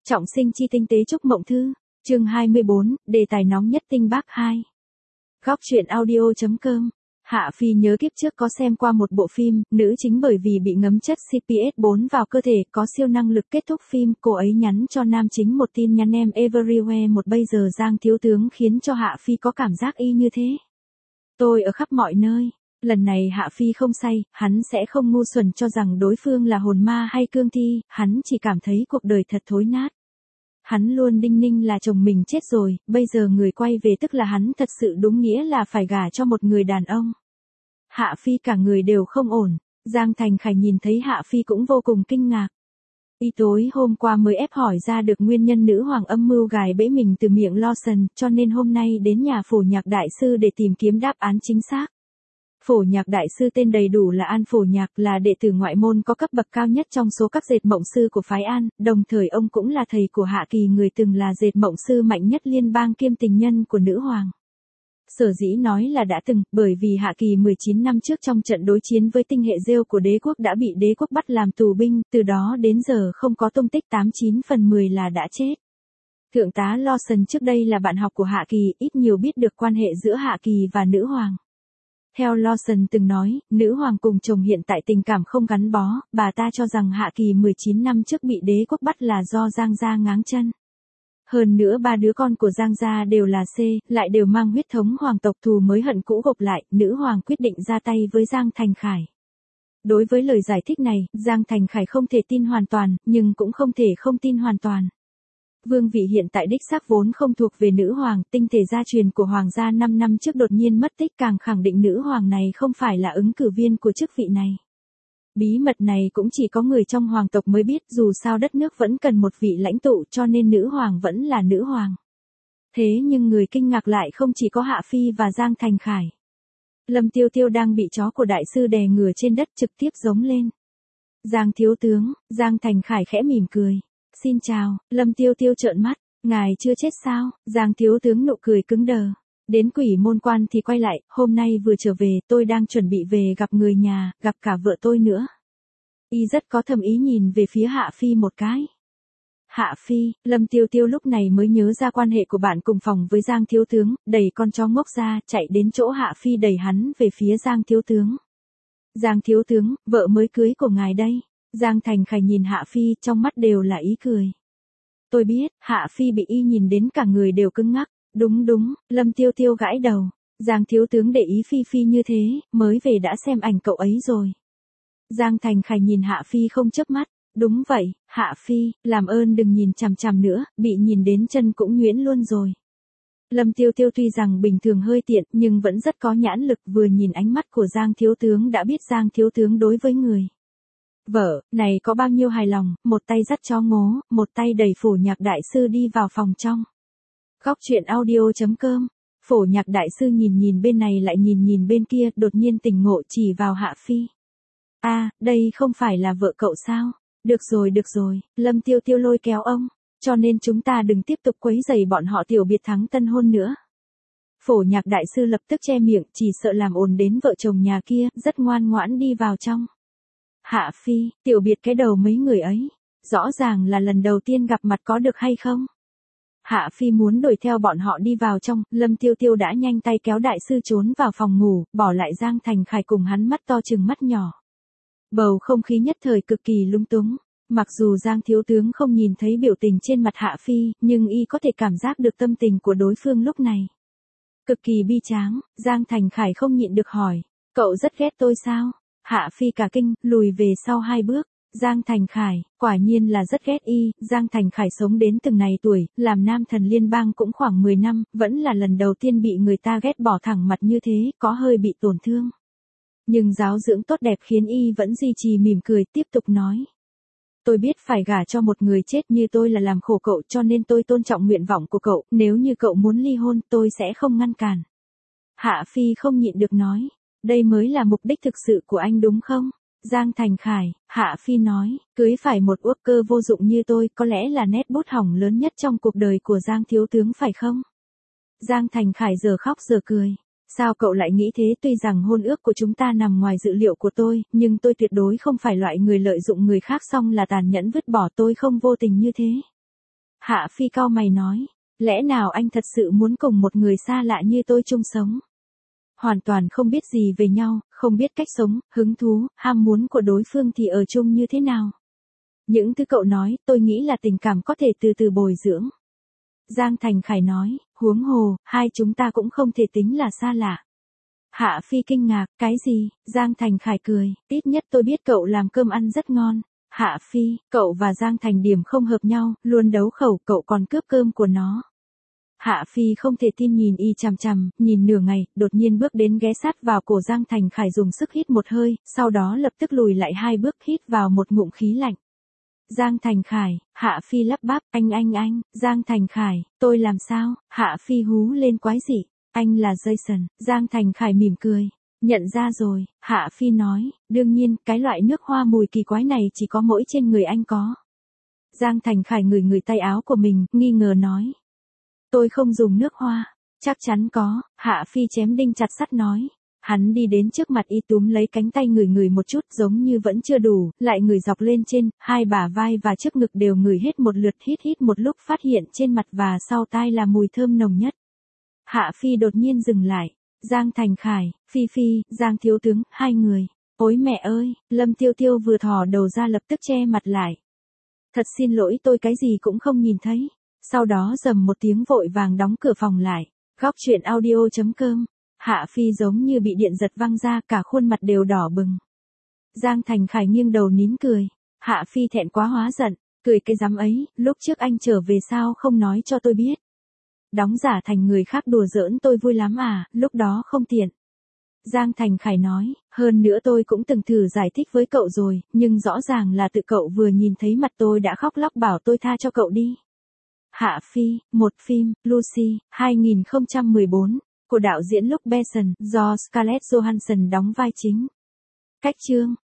Trọng sinh chi tinh tế chúc mộng thư, chương 24, đề tài nóng nhất tinh Bắc 2. Góc truyện audio.com. Hạ Phi nhớ kiếp trước có xem qua một bộ phim, nữ chính bởi vì bị ngấm chất CPS4 vào cơ thể, có siêu năng lực. Kết thúc phim, cô ấy nhắn cho nam chính một tin nhắn em everywhere một bây giờ Giang thiếu tướng khiến cho Hạ Phi có cảm giác y như thế. Tôi ở khắp mọi nơi. Lần này Hạ Phi không say, hắn sẽ không ngu xuẩn cho rằng đối phương là hồn ma hay cương thi, hắn chỉ cảm thấy cuộc đời thật thối nát. Hắn luôn đinh ninh là chồng mình chết rồi, bây giờ người quay về tức là hắn thật sự đúng nghĩa là phải gả cho một người đàn ông. Hạ Phi cả người đều không ổn, Giang Thành Khải nhìn thấy Hạ Phi cũng vô cùng kinh ngạc. Y tối hôm qua mới ép hỏi ra được nguyên nhân nữ hoàng âm mưu gài bẫy mình từ miệng Lawson, cho nên hôm nay đến nhà phổ nhạc đại sư để tìm kiếm đáp án chính xác. Phổ nhạc đại sư tên đầy đủ là An Phổ Nhạc, là đệ tử ngoại môn có cấp bậc cao nhất trong số các dệt mộng sư của phái An, đồng thời ông cũng là thầy của Hạ Kỳ, người từng là dệt mộng sư mạnh nhất liên bang kiêm tình nhân của nữ hoàng. Sở dĩ nói là đã từng, bởi vì Hạ Kỳ 19 năm trước trong trận đối chiến với tinh hệ Rêu của đế quốc đã bị đế quốc bắt làm tù binh, từ đó đến giờ không có tung tích, 89/10 là đã chết. Thượng tá Lawson trước đây là bạn học của Hạ Kỳ, ít nhiều biết được quan hệ giữa Hạ Kỳ và nữ hoàng. Theo Lawson từng nói, nữ hoàng cùng chồng hiện tại tình cảm không gắn bó, bà ta cho rằng Hạ Kỳ 19 năm trước bị đế quốc bắt là do Giang gia ngáng chân. Hơn nữa ba đứa con của Giang gia đều là C, lại đều mang huyết thống hoàng tộc, thù mới hận cũ gộp lại, nữ hoàng quyết định ra tay với Giang Thành Khải. Đối với lời giải thích này, Giang Thành Khải không thể tin hoàn toàn, nhưng cũng không thể không tin hoàn toàn. Vương vị hiện tại đích xác vốn không thuộc về nữ hoàng, tinh thể gia truyền của hoàng gia 5 năm trước đột nhiên mất tích càng khẳng định nữ hoàng này không phải là ứng cử viên của chức vị này. Bí mật này cũng chỉ có người trong hoàng tộc mới biết, dù sao đất nước vẫn cần một vị lãnh tụ cho nên nữ hoàng vẫn là nữ hoàng. Thế nhưng người kinh ngạc lại không chỉ có Hạ Phi và Giang Thành Khải. Lâm Tiêu Tiêu đang bị chó của đại sư đè ngửa trên đất trực tiếp giống lên. Giang thiếu tướng, Giang Thành Khải khẽ mỉm cười. Xin chào, Lâm Tiêu Tiêu trợn mắt, ngài chưa chết sao? Giang thiếu tướng nụ cười cứng đờ. Đến Quỷ Môn Quan thì quay lại, hôm nay vừa trở về, tôi đang chuẩn bị về gặp người nhà, gặp cả vợ tôi nữa. Y rất có thầm ý nhìn về phía Hạ Phi một cái. Hạ Phi, Lâm Tiêu Tiêu lúc này mới nhớ ra quan hệ của bạn cùng phòng với Giang thiếu tướng, đẩy con chó ngốc ra, chạy đến chỗ Hạ Phi đẩy hắn về phía Giang thiếu tướng. Giang thiếu tướng, vợ mới cưới của ngài đây. Giang Thành Khải nhìn Hạ Phi, trong mắt đều là ý cười. Tôi biết, Hạ Phi bị y nhìn đến cả người đều cứng ngắc. Đúng, Lâm Tiêu Tiêu gãi đầu. Giang thiếu tướng để ý Phi Phi như thế, mới về đã xem ảnh cậu ấy rồi. Giang Thành Khải nhìn Hạ Phi không chớp mắt. Đúng vậy, Hạ Phi, làm ơn đừng nhìn chằm chằm nữa, bị nhìn đến chân cũng nhuyễn luôn rồi. Lâm Tiêu Tiêu tuy rằng bình thường hơi tiện nhưng vẫn rất có nhãn lực, vừa nhìn ánh mắt của Giang thiếu tướng đã biết Giang thiếu tướng đối với người vợ này có bao nhiêu hài lòng, một tay dắt chó ngố, một tay đẩy Phổ Nhạc đại sư đi vào phòng trong. Góc truyện audio.com. Phổ Nhạc đại sư nhìn bên này lại nhìn bên kia, đột nhiên tỉnh ngộ chỉ vào Hạ Phi. Đây không phải là vợ cậu sao? Được rồi, Lâm Tiêu Tiêu lôi kéo ông, cho nên chúng ta đừng tiếp tục quấy rầy bọn họ tiểu biệt thắng tân hôn nữa. Phổ Nhạc đại sư lập tức che miệng, chỉ sợ làm ồn đến vợ chồng nhà kia, rất ngoan ngoãn đi vào trong. Hạ Phi, tiểu biệt cái đầu mấy người ấy, rõ ràng là lần đầu tiên gặp mặt có được hay không? Hạ Phi muốn đuổi theo bọn họ đi vào trong, Lâm Tiêu Tiêu đã nhanh tay kéo đại sư trốn vào phòng ngủ, bỏ lại Giang Thành Khải cùng hắn mắt to chừng mắt nhỏ. Bầu không khí nhất thời cực kỳ lung túng, mặc dù Giang thiếu tướng không nhìn thấy biểu tình trên mặt Hạ Phi, nhưng y có thể cảm giác được tâm tình của đối phương lúc này. Cực kỳ bi tráng, Giang Thành Khải không nhịn được hỏi, cậu rất ghét tôi sao? Hạ Phi cả kinh, lùi về sau 2 bước. Giang Thành Khải, quả nhiên là rất ghét y. Giang Thành Khải sống đến từng này tuổi, làm nam thần liên bang cũng khoảng 10 năm, vẫn là lần đầu tiên bị người ta ghét bỏ thẳng mặt như thế, có hơi bị tổn thương. Nhưng giáo dưỡng tốt đẹp khiến y vẫn duy trì mỉm cười, tiếp tục nói. Tôi biết phải gả cho một người chết như tôi là làm khổ cậu, cho nên tôi tôn trọng nguyện vọng của cậu, nếu như cậu muốn ly hôn, tôi sẽ không ngăn cản. Hạ Phi không nhịn được nói. Đây mới là mục đích thực sự của anh đúng không? Giang Thành Khải, Hạ Phi nói, cưới phải một uốc cơ vô dụng như tôi có lẽ là nét bút hỏng lớn nhất trong cuộc đời của Giang thiếu tướng phải không? Giang Thành Khải giờ khóc giờ cười. Sao cậu lại nghĩ thế? Tuy rằng hôn ước của chúng ta nằm ngoài dự liệu của tôi, nhưng tôi tuyệt đối không phải loại người lợi dụng người khác xong là tàn nhẫn vứt bỏ, tôi không vô tình như thế. Hạ Phi cau mày nói, lẽ nào anh thật sự muốn cùng một người xa lạ như tôi chung sống? Hoàn toàn không biết gì về nhau, không biết cách sống, hứng thú, ham muốn của đối phương thì ở chung như thế nào? Những thứ cậu nói, tôi nghĩ là tình cảm có thể từ từ bồi dưỡng. Giang Thành Khải nói, huống hồ, hai chúng ta cũng không thể tính là xa lạ. Hạ Phi kinh ngạc, cái gì? Giang Thành Khải cười, ít nhất tôi biết cậu làm cơm ăn rất ngon. Hạ Phi, cậu và Giang Thành Điểm không hợp nhau, luôn đấu khẩu, cậu còn cướp cơm của nó. Hạ Phi không thể tin nhìn y chằm chằm, nhìn nửa ngày, đột nhiên bước đến ghé sát vào cổ Giang Thành Khải dùng sức hít một hơi, sau đó lập tức lùi lại 2 bước hít vào một ngụm khí lạnh. Giang Thành Khải, Hạ Phi lắp bắp, anh, Giang Thành Khải, tôi làm sao? Hạ Phi hú lên quái dị, anh là Jason, Giang Thành Khải mỉm cười. Nhận ra rồi, Hạ Phi nói, đương nhiên, cái loại nước hoa mùi kỳ quái này chỉ có mỗi trên người anh có. Giang Thành Khải ngửi tay áo của mình, nghi ngờ nói. Tôi không dùng nước hoa, chắc chắn có, Hạ Phi chém đinh chặt sắt nói. Hắn đi đến trước mặt y túm lấy cánh tay ngửi một chút giống như vẫn chưa đủ, lại ngửi dọc lên trên, hai bả vai và trước ngực đều ngửi hết một lượt hít một lúc phát hiện trên mặt và sau tai là mùi thơm nồng nhất. Hạ Phi đột nhiên dừng lại, Giang Thành Khải, Phi, Giang thiếu tướng, hai người. Ôi mẹ ơi, Lâm Tiêu Tiêu vừa thò đầu ra lập tức che mặt lại. Thật xin lỗi tôi cái gì cũng không nhìn thấy. Sau đó rầm một tiếng vội vàng đóng cửa phòng lại. Góc truyện audio.com. Hạ Phi giống như bị điện giật văng ra, cả khuôn mặt đều đỏ bừng. Giang Thành Khải nghiêng đầu nín cười. Hạ Phi thẹn quá hóa giận, cười cái dám ấy, lúc trước anh trở về sao không nói cho tôi biết. Đóng giả thành người khác đùa giỡn tôi vui lắm à, lúc đó không tiện. Giang Thành Khải nói, hơn nữa tôi cũng từng thử giải thích với cậu rồi, nhưng rõ ràng là tự cậu vừa nhìn thấy mặt tôi đã khóc lóc bảo tôi tha cho cậu đi. Hạ Phi, một phim, Lucy, 2014, của đạo diễn Luc Besson, do Scarlett Johansson đóng vai chính. Cách chương